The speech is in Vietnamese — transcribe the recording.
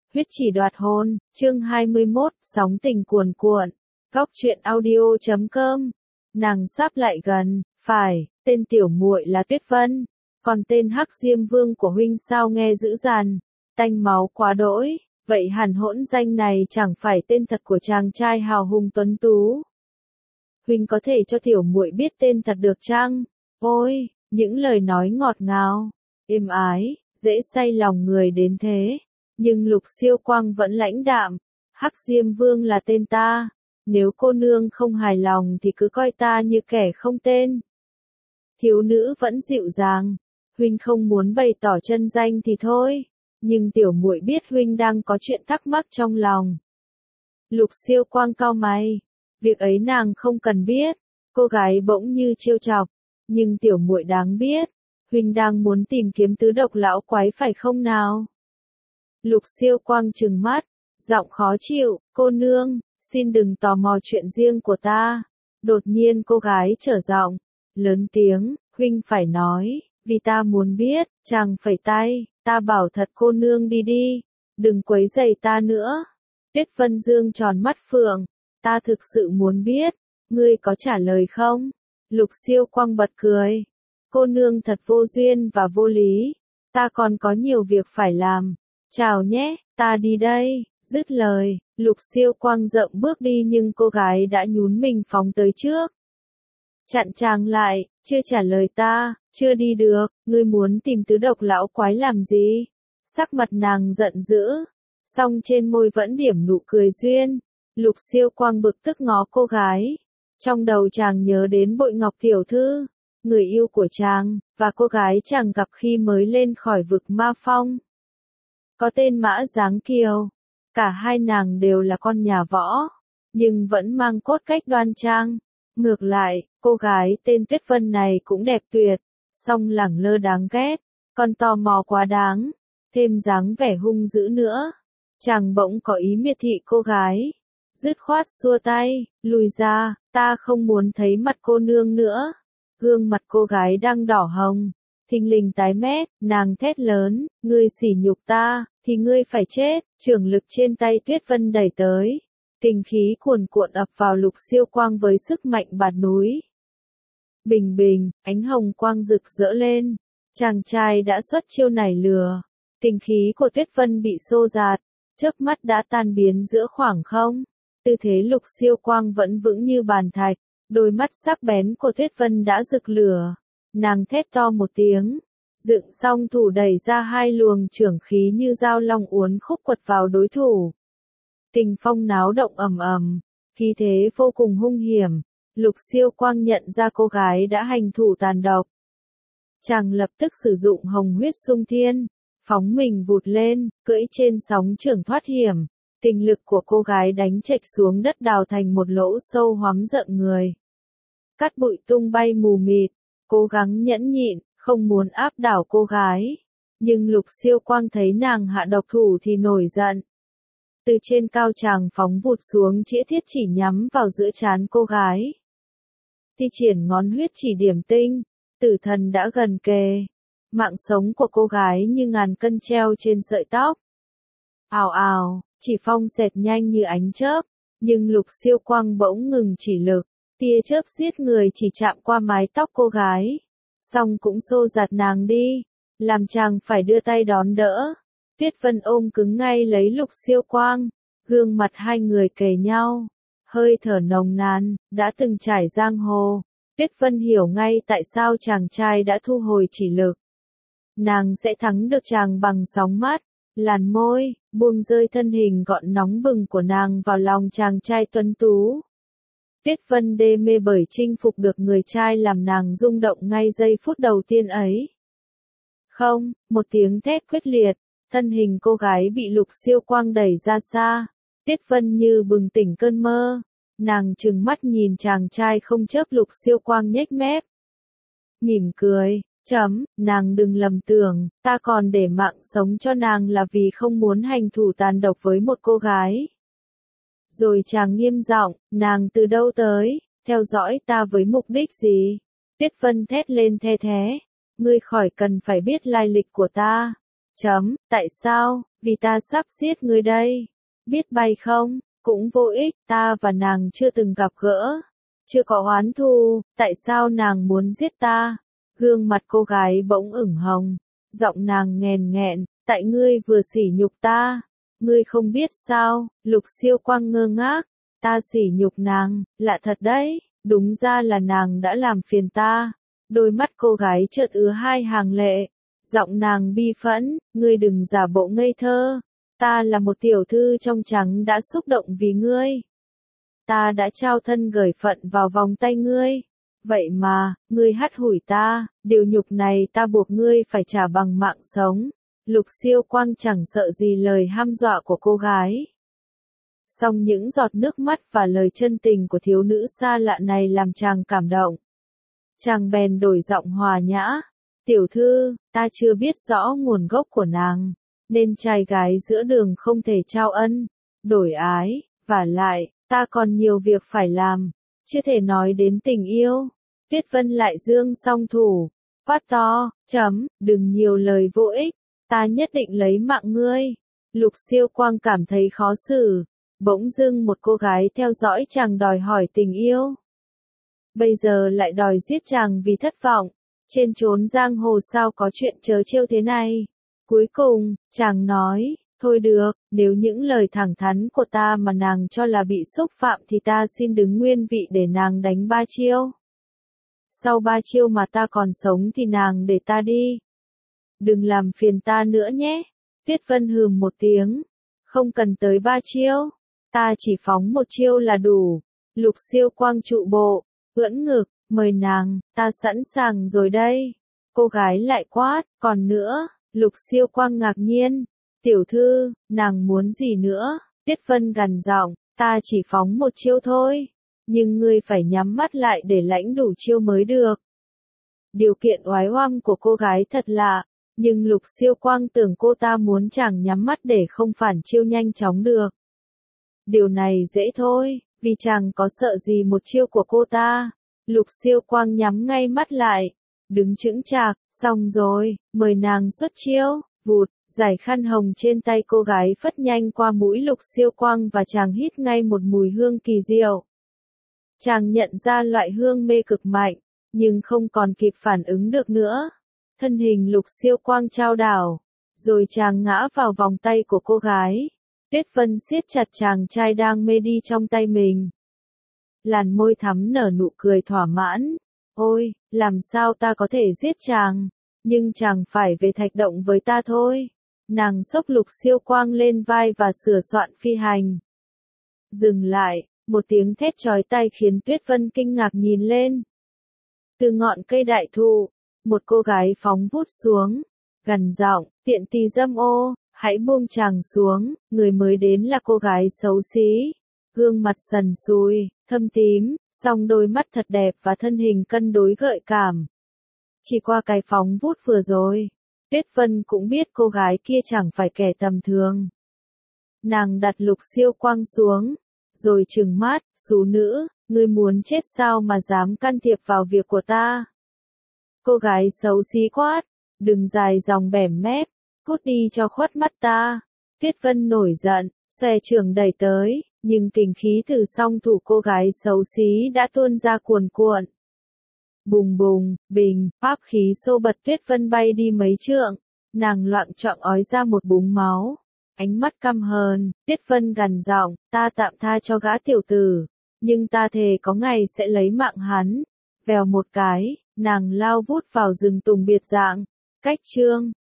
Huyết chỉ đoạt hồn, chương 21, sóng tình cuồn cuộn. Góc truyện audio.com. Nàng sắp lại gần, phải, tên tiểu muội là Tuyết Vân, còn tên Hắc Diêm Vương của huynh sao nghe dữ dằn, tanh máu quá đỗi, vậy hẳn hỗn danh này chẳng phải tên thật của chàng trai hào hùng tuấn tú. Huynh có thể cho tiểu muội biết tên thật được chăng? Ôi, những lời nói ngọt ngào, êm ái, dễ say lòng người đến thế. Nhưng Lục Siêu Quang vẫn lãnh đạm, Hắc Diêm Vương là tên ta, nếu cô nương không hài lòng thì cứ coi ta như kẻ không tên. Thiếu nữ vẫn dịu dàng, huynh không muốn bày tỏ chân danh thì thôi, nhưng tiểu muội biết huynh đang có chuyện thắc mắc trong lòng. Lục Siêu Quang cau mày, việc ấy nàng không cần biết, cô gái bỗng như trêu chọc, nhưng tiểu muội đáng biết, huynh đang muốn tìm kiếm tứ độc lão quái phải không nào? Lục Siêu Quang trừng mắt, giọng khó chịu, cô nương, xin đừng tò mò chuyện riêng của ta. Đột nhiên cô gái trở giọng, lớn tiếng, huynh phải nói, vì ta muốn biết, chàng phẩy tay, ta bảo thật cô nương đi đi, đừng quấy rầy ta nữa. Tuyết Vân Dương tròn mắt phượng, ta thực sự muốn biết, ngươi có trả lời không? Lục Siêu Quang bật cười, cô nương thật vô duyên và vô lý, ta còn có nhiều việc phải làm. Chào nhé, ta đi đây, dứt lời, Lục Siêu Quang rộng bước đi nhưng cô gái đã nhún mình phóng tới trước. Chặn chàng lại, chưa trả lời ta, chưa đi được, ngươi muốn tìm tứ độc lão quái làm gì? Sắc mặt nàng giận dữ, song trên môi vẫn điểm nụ cười duyên. Lục Siêu Quang bực tức ngó cô gái. Trong đầu chàng nhớ đến Bội Ngọc tiểu thư, người yêu của chàng, và cô gái chàng gặp khi mới lên khỏi vực ma phong. Có tên Mã Giáng Kiều, cả hai nàng đều là con nhà võ, nhưng vẫn mang cốt cách đoan trang. Ngược lại, cô gái tên Tuyết Vân này cũng đẹp tuyệt, song lẳng lơ đáng ghét, còn tò mò quá đáng, thêm dáng vẻ hung dữ nữa. Chàng bỗng có ý miệt thị cô gái, dứt khoát xua tay, lùi ra, ta không muốn thấy mặt cô nương nữa. Gương mặt cô gái đang đỏ hồng, thình lình tái mét, nàng thét lớn, ngươi sỉ nhục ta, thì ngươi phải chết. Trường lực trên tay Tuyết Vân đẩy tới, kình khí cuồn cuộn ập vào Lục Siêu Quang với sức mạnh bạt núi. Bình bình, ánh hồng quang rực rỡ lên, chàng trai đã xuất chiêu nảy lừa, kình khí của Tuyết Vân bị xô dạt, chớp mắt đã tan biến giữa khoảng không. Tư thế Lục Siêu Quang vẫn vững như bàn thạch, đôi mắt sắc bén của Tuyết Vân đã rực lửa. Nàng thét to một tiếng, dựng song thủ đẩy ra hai luồng chưởng khí như dao long uốn khúc quật vào đối thủ. Kình phong náo động ầm ầm, khí thế vô cùng hung hiểm. Lục Siêu Quang nhận ra cô gái đã hành thủ tàn độc. Chàng lập tức sử dụng hồng huyết xung thiên, phóng mình vụt lên, cưỡi trên sóng chưởng thoát hiểm. Kình lực của cô gái đánh chệch xuống đất đào thành một lỗ sâu hoắm rợn người. Cát bụi tung bay mù mịt, cố gắng nhẫn nhịn, không muốn áp đảo cô gái. Nhưng Lục Siêu Quang thấy nàng hạ độc thủ thì nổi giận. Từ trên cao chàng phóng vụt xuống chĩa thiết chỉ nhắm vào giữa trán cô gái. Thi triển ngón huyết chỉ điểm tinh, tử thần đã gần kề. Mạng sống của cô gái như ngàn cân treo trên sợi tóc. Ào ào, chỉ phong xẹt nhanh như ánh chớp, nhưng Lục Siêu Quang bỗng ngừng chỉ lực. Tia chớp giết người chỉ chạm qua mái tóc cô gái, song cũng xô giạt nàng đi, làm chàng phải đưa tay đón đỡ. Tuyết Vân ôm cứng ngay lấy Lục Siêu Quang, gương mặt hai người kề nhau, hơi thở nồng nàn, đã từng trải giang hồ. Tuyết Vân hiểu ngay tại sao chàng trai đã thu hồi chỉ lực. Nàng sẽ thắng được chàng bằng sóng mắt, làn môi, buông rơi thân hình gọn nóng bừng của nàng vào lòng chàng trai tuấn tú. Tuyết Vân đê mê bởi chinh phục được người trai làm nàng rung động ngay giây phút đầu tiên ấy. Không, một tiếng thét quyết liệt, thân hình cô gái bị Lục Siêu Quang đẩy ra xa. Tuyết Vân như bừng tỉnh cơn mơ, nàng trừng mắt nhìn chàng trai không chớp. Lục Siêu Quang nhếch mép, mỉm cười, nàng đừng lầm tưởng, ta còn để mạng sống cho nàng là vì không muốn hành thủ tàn độc với một cô gái. Rồi chàng nghiêm giọng, nàng từ đâu tới, theo dõi ta với mục đích gì? Tuyết Vân thét lên the thé, ngươi khỏi cần phải biết lai lịch của ta. Tại sao? Vì ta sắp giết ngươi đây. Biết bay không? Cũng vô ích, ta và nàng chưa từng gặp gỡ. Chưa có oán thù, tại sao nàng muốn giết ta? Gương mặt cô gái bỗng ửng hồng. Giọng nàng nghèn nghẹn, tại ngươi vừa sỉ nhục ta. Ngươi không biết sao? Lục Siêu Quang ngơ ngác. Ta sỉ nhục nàng, lạ thật đấy. Đúng ra là nàng đã làm phiền ta. Đôi mắt cô gái chợt ứa hai hàng lệ. Giọng nàng bi phẫn, ngươi đừng giả bộ ngây thơ. Ta là một tiểu thư trong trắng đã xúc động vì ngươi. Ta đã trao thân gởi phận vào vòng tay ngươi. Vậy mà, ngươi hắt hủi ta, điều nhục này ta buộc ngươi phải trả bằng mạng sống. Lục Siêu Quang chẳng sợ gì lời hăm dọa của cô gái. Song những giọt nước mắt và lời chân tình của thiếu nữ xa lạ này làm chàng cảm động. Chàng bèn đổi giọng hòa nhã. Tiểu thư, ta chưa biết rõ nguồn gốc của nàng, nên trai gái giữa đường không thể trao ân, đổi ái, vả lại, ta còn nhiều việc phải làm, chưa thể nói đến tình yêu. Tuyết Vân lại giương song thủ, quát to, đừng nhiều lời vô ích, ta nhất định lấy mạng ngươi. Lục Siêu Quang cảm thấy khó xử, bỗng dưng một cô gái theo dõi chàng đòi hỏi tình yêu. Bây giờ lại đòi giết chàng vì thất vọng. Trên chốn giang hồ sao có chuyện trớ trêu thế này. Cuối cùng, chàng nói, thôi được, nếu những lời thẳng thắn của ta mà nàng cho là bị xúc phạm thì ta xin đứng nguyên vị để nàng đánh 3 chiêu. Sau 3 chiêu mà ta còn sống thì nàng để ta đi. Đừng làm phiền ta nữa nhé. Tuyết Vân hừm một tiếng. Không cần tới 3 chiêu. Ta chỉ phóng 1 chiêu là đủ. Lục Siêu Quang trụ bộ, ưỡn ngực, mời nàng, ta sẵn sàng rồi đây. Cô gái lại quát, còn nữa. Lục Siêu Quang ngạc nhiên. Tiểu thư, nàng muốn gì nữa? Tuyết Vân gằn giọng, ta chỉ phóng 1 chiêu thôi. Nhưng ngươi phải nhắm mắt lại để lãnh đủ chiêu mới được. Điều kiện oái oăm của cô gái thật lạ, nhưng Lục Siêu Quang tưởng cô ta muốn chàng nhắm mắt để không phản chiêu nhanh chóng được. Điều này dễ thôi, vì chàng có sợ gì 1 chiêu của cô ta. Lục Siêu Quang nhắm ngay mắt lại, đứng chững chạc, xong rồi, mời nàng xuất chiêu, vụt, giải khăn hồng trên tay cô gái phất nhanh qua mũi Lục Siêu Quang và chàng hít ngay một mùi hương kỳ diệu. Chàng nhận ra loại hương mê cực mạnh, nhưng không còn kịp phản ứng được nữa. Thân hình Lục Siêu Quang chao đảo, rồi chàng ngã vào vòng tay của cô gái. Tuyết Vân siết chặt chàng trai đang mê đi trong tay mình. Làn môi thắm nở nụ cười thỏa mãn. Ôi, làm sao ta có thể giết chàng, nhưng chàng phải về Thạch Động với ta thôi. Nàng xốc Lục Siêu Quang lên vai và sửa soạn phi hành. Dừng lại, một tiếng thét chói tai khiến Tuyết Vân kinh ngạc nhìn lên. Từ ngọn cây đại thụ, một cô gái phóng vút xuống, gằn giọng, tiện tỳ dâm ô, hãy buông chàng xuống. Người mới đến là cô gái xấu xí, gương mặt sần sùi, thâm tím, song đôi mắt thật đẹp và thân hình cân đối gợi cảm. Chỉ qua cái phóng vút vừa rồi, Tuyết Vân cũng biết cô gái kia chẳng phải kẻ tầm thường. Nàng đặt Lục Siêu Quang xuống, rồi trừng mắt, xú nữ, ngươi muốn chết sao mà dám can thiệp vào việc của ta? Cô gái xấu xí quát, đừng dài dòng bẻm mép, cút đi cho khuất mắt ta. Tuyết Vân nổi giận, xòe trường đẩy tới, nhưng kình khí từ song thủ cô gái xấu xí đã tuôn ra cuồn cuộn. Bùng bùng, bình, pháp khí xô bật Tuyết Vân bay đi mấy trượng, nàng loạng choạng ói ra một búng máu. Ánh mắt căm hờn, Tuyết Vân gằn giọng, ta tạm tha cho gã tiểu tử, nhưng ta thề có ngày sẽ lấy mạng hắn. Vèo một cái, nàng lao vút vào rừng tùng biệt dạng. Cách chương